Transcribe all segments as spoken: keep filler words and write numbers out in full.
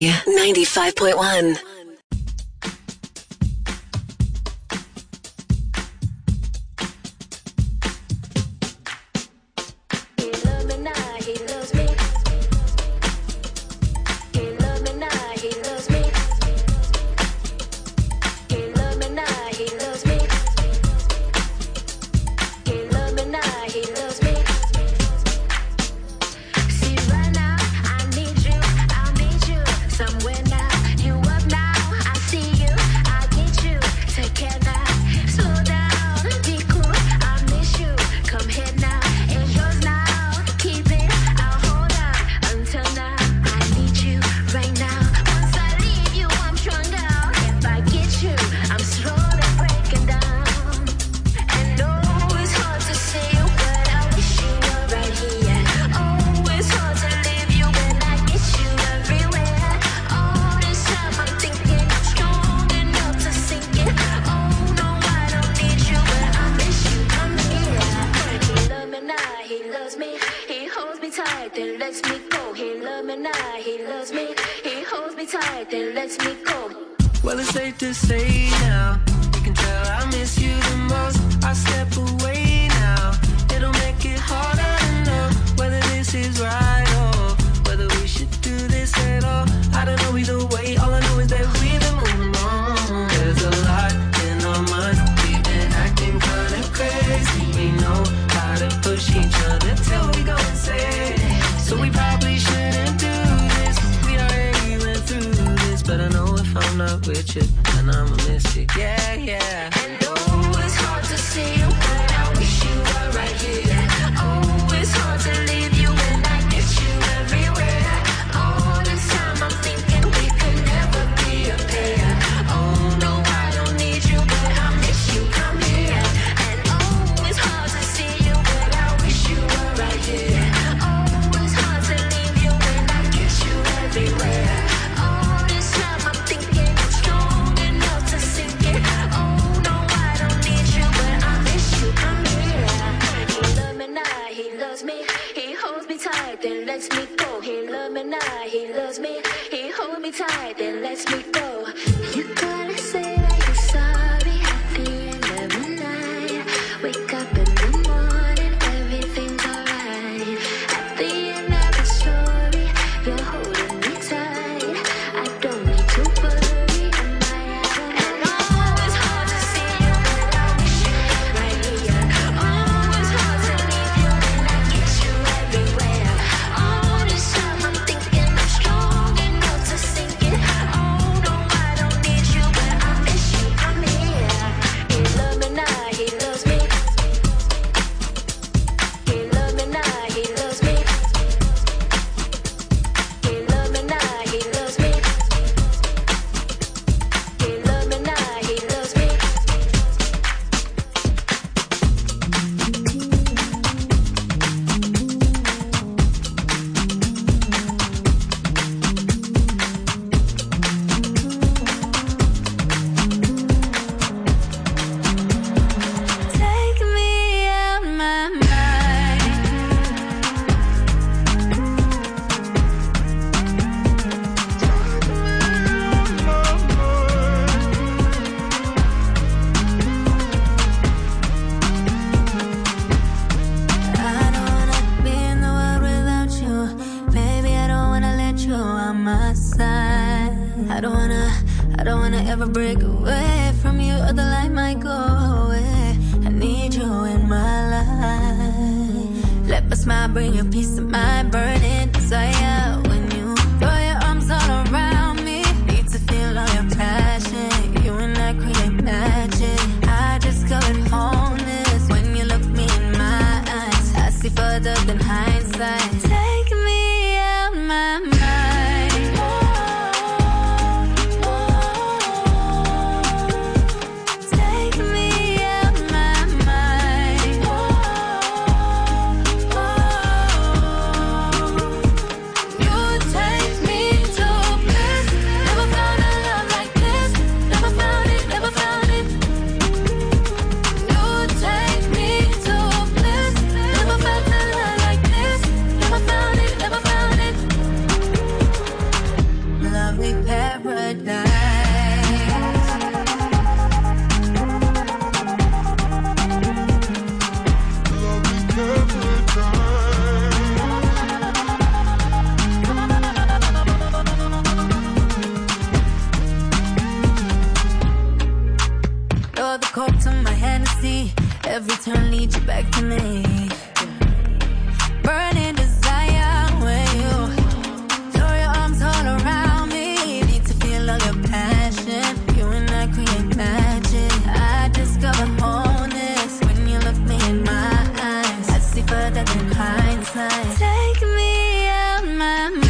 ninety-five point one. Lovely paradise. You're the coke to my Hennessy. Every turn leads you back to me. Burning desire when you throw your arms all around me. Need to feel all your passion. You and I create magic. I discover wholeness when you look me in my eyes. I see further than hindsight. Take me out my mind.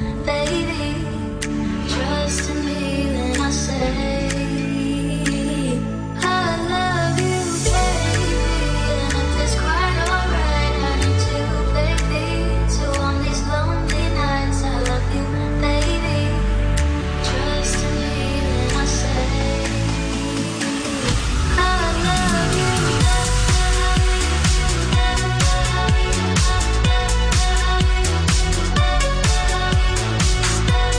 Trust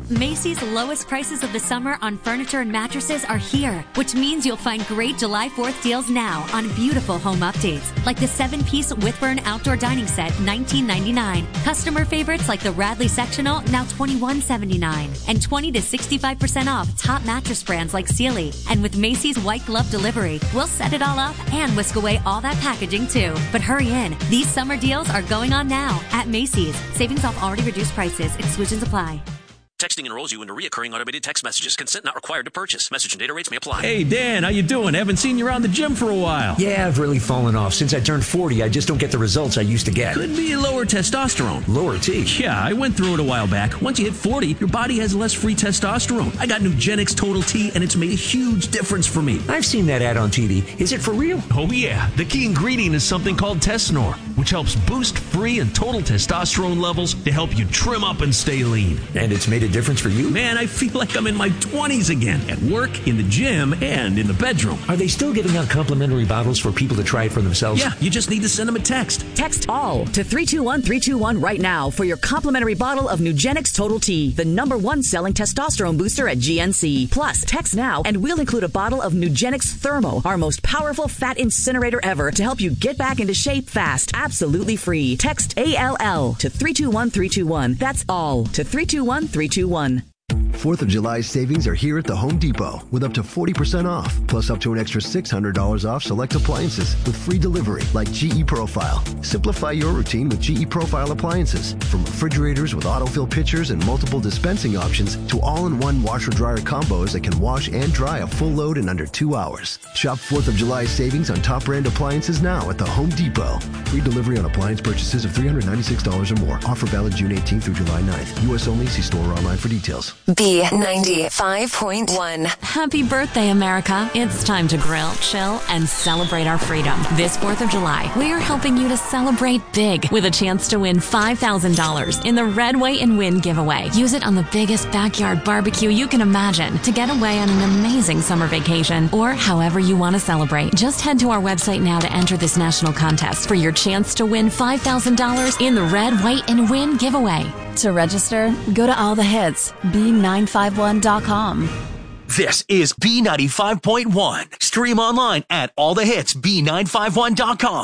Macy's lowest prices of the summer on furniture and mattresses are here, which means you'll find great July fourth deals now on beautiful home updates, like the seven-piece Whitburn outdoor dining set, nineteen ninety-nine. Customer favorites like the Radley sectional, now twenty-one seventy-nine, and twenty to sixty-five percent off top mattress brands like Sealy. And with Macy's white glove delivery, we'll set it all up and whisk away all that packaging too. But hurry in, these summer deals are going on now at Macy's. Savings off already reduced prices. Exclusions apply. Texting enrolls you into reoccurring automated text messages. Consent not required to purchase. Message and data rates may apply. Hey, Dan, how you doing? Haven't seen you around the gym for a while. Yeah, I've really fallen off. Since I turned forty, I just don't get the results I used to get. Could be lower testosterone. Lower T? Yeah, I went through it a while back. Once you hit forty, your body has less free testosterone. I got Nugenix Total T, and it's made a huge difference for me. I've seen that ad on T V. Is it for real? Oh, yeah. The key ingredient is something called Tesnor, which helps boost free and total testosterone levels to help you trim up and stay lean. And it's made a difference for you? Man, I feel like I'm in my twenties again, at work, in the gym, and in the bedroom. Are they still giving out complimentary bottles for people to try it for themselves? Yeah, you just need to send them a text. Text ALL to three two one three two one right now for your complimentary bottle of Nugenix Total T, the number one selling testosterone booster at G N C. Plus, text now and we'll include a bottle of Nugenix Thermo, our most powerful fat incinerator ever, to help you get back into shape fast. Absolutely free. Text A L L to three two one three two one. That's ALL to three two one three two one. fourth of July savings are here at the Home Depot with up to forty percent off, plus up to an extra six hundred dollars off select appliances with free delivery like G E Profile. Simplify your routine with G E Profile appliances, from refrigerators with autofill pitchers and multiple dispensing options to all-in-one washer-dryer combos that can wash and dry a full load in under two hours. Shop fourth of July savings on top brand appliances now at the Home Depot. Free delivery on appliance purchases of three hundred ninety-six dollars or more. Offer valid June eighteenth through July ninth. U S only. See store or online for details. B ninety-five point one. Happy birthday, America. It's time to grill, chill, and celebrate our freedom. This fourth of July, we are helping you to celebrate big with a chance to win five thousand dollars in the Red, White, and Win giveaway. Use it on the biggest backyard barbecue you can imagine to get away on an amazing summer vacation or however you want to celebrate. Just head to our website now to enter this national contest for your chance to win five thousand dollars in the Red, White, and Win giveaway. To register, go to all the hits, B nine five one dot com. This is B ninety-five point one. Stream online at all the hits B nine five one dot com.